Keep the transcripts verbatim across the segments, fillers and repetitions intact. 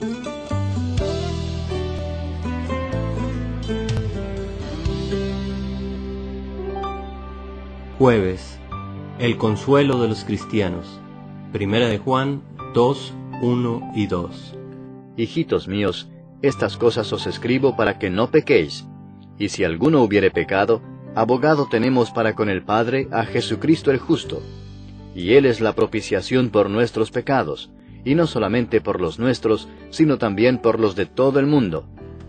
Jueves, el consuelo de los cristianos. Primera de Juan dos, uno y dos. Hijitos míos, estas cosas os escribo para que no pequéis. Y si alguno hubiere pecado, abogado tenemos para con el Padre a Jesucristo el justo. Y Él es la propiciación por nuestros pecados, y no solamente por los nuestros, sino también por los de todo el mundo.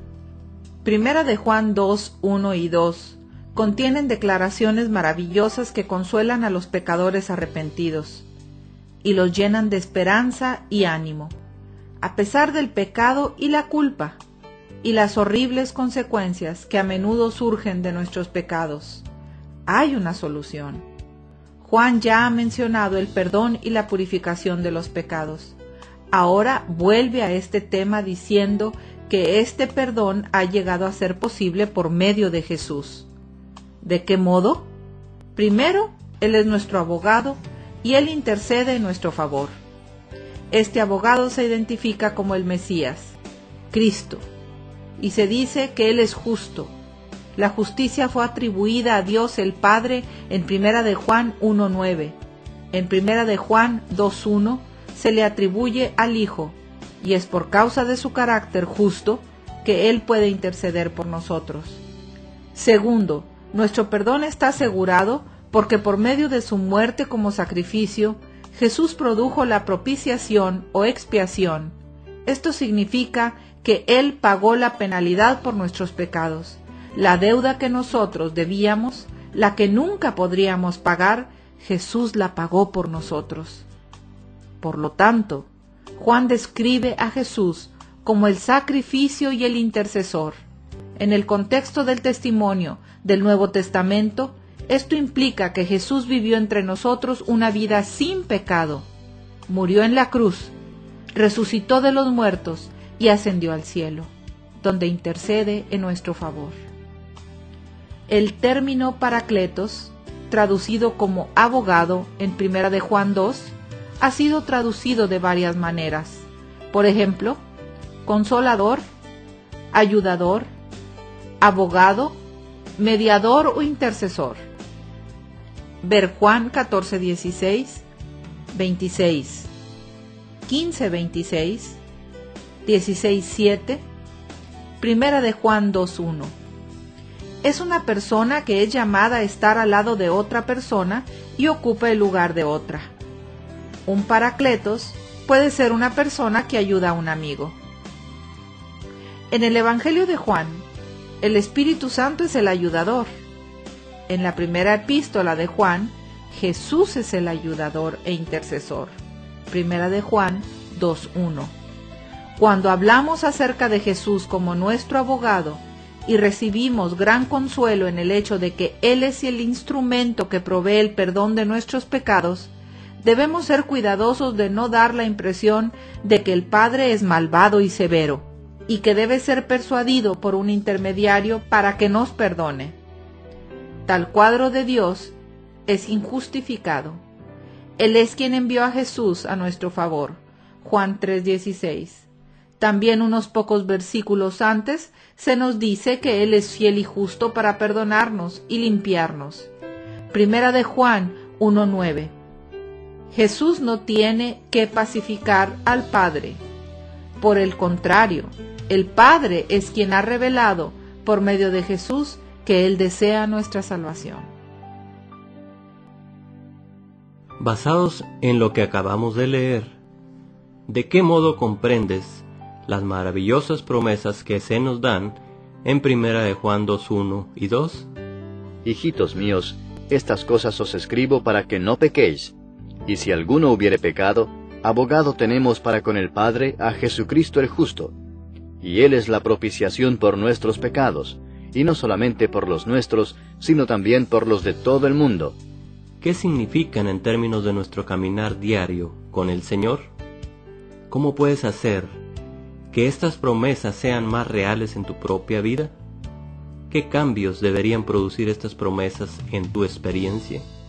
Primera de Juan dos, uno y dos contienen declaraciones maravillosas que consuelan a los pecadores arrepentidos y los llenan de esperanza y ánimo, a pesar del pecado y la culpa, y las horribles consecuencias que a menudo surgen de nuestros pecados. Hay una solución. Juan ya ha mencionado el perdón y la purificación de los pecados. Ahora vuelve a este tema diciendo que este perdón ha llegado a ser posible por medio de Jesús. ¿De qué modo? Primero, Él es nuestro abogado y Él intercede en nuestro favor. Este abogado se identifica como el Mesías, Cristo, y se dice que Él es justo. La justicia fue atribuida a Dios el Padre en Primera de Juan uno nueve. En Primera de Juan dos uno se le atribuye al Hijo, y es por causa de su carácter justo que Él puede interceder por nosotros. Segundo, nuestro perdón está asegurado porque por medio de su muerte como sacrificio, Jesús produjo la propiciación o expiación. Esto significa que Él pagó la penalidad por nuestros pecados. La deuda que nosotros debíamos, la que nunca podríamos pagar, Jesús la pagó por nosotros. Por lo tanto, Juan describe a Jesús como el sacrificio y el intercesor. En el contexto del testimonio del Nuevo Testamento, esto implica que Jesús vivió entre nosotros una vida sin pecado, murió en la cruz, resucitó de los muertos y ascendió al cielo, donde intercede en nuestro favor. El término Paracletos, traducido como abogado en Primera de Juan dos, ha sido traducido de varias maneras. Por ejemplo, consolador, ayudador, abogado, mediador o intercesor. Ver Juan catorce dieciséis, veintiséis, quince veintiséis, dieciséis siete, Primera de Juan dos uno. Es una persona que es llamada a estar al lado de otra persona y ocupa el lugar de otra. Un paracletos puede ser una persona que ayuda a un amigo. En el Evangelio de Juan, el Espíritu Santo es el ayudador. En la primera epístola de Juan, Jesús es el ayudador e intercesor. Primera de Juan dos uno. Cuando hablamos acerca de Jesús como nuestro abogado y recibimos gran consuelo en el hecho de que Él es el instrumento que provee el perdón de nuestros pecados, debemos ser cuidadosos de no dar la impresión de que el Padre es malvado y severo, y que debe ser persuadido por un intermediario para que nos perdone. Tal cuadro de Dios es injustificado. Él es quien envió a Jesús a nuestro favor. Juan tres dieciséis. También unos pocos versículos antes se nos dice que Él es fiel y justo para perdonarnos y limpiarnos. Primera de Juan uno nueve. Jesús no tiene que pacificar al Padre. Por el contrario, el Padre es quien ha revelado, por medio de Jesús, que Él desea nuestra salvación. Basados en lo que acabamos de leer, ¿de qué modo comprendes las maravillosas promesas que se nos dan en Primera de Juan dos uno y dos? Hijitos míos, estas cosas os escribo para que no pequéis. Y si alguno hubiere pecado, abogado tenemos para con el Padre a Jesucristo el justo. Y Él es la propiciación por nuestros pecados, y no solamente por los nuestros, sino también por los de todo el mundo. ¿Qué significan en términos de nuestro caminar diario con el Señor? ¿Cómo puedes hacer que estas promesas sean más reales en tu propia vida? ¿Qué cambios deberían producir estas promesas en tu experiencia?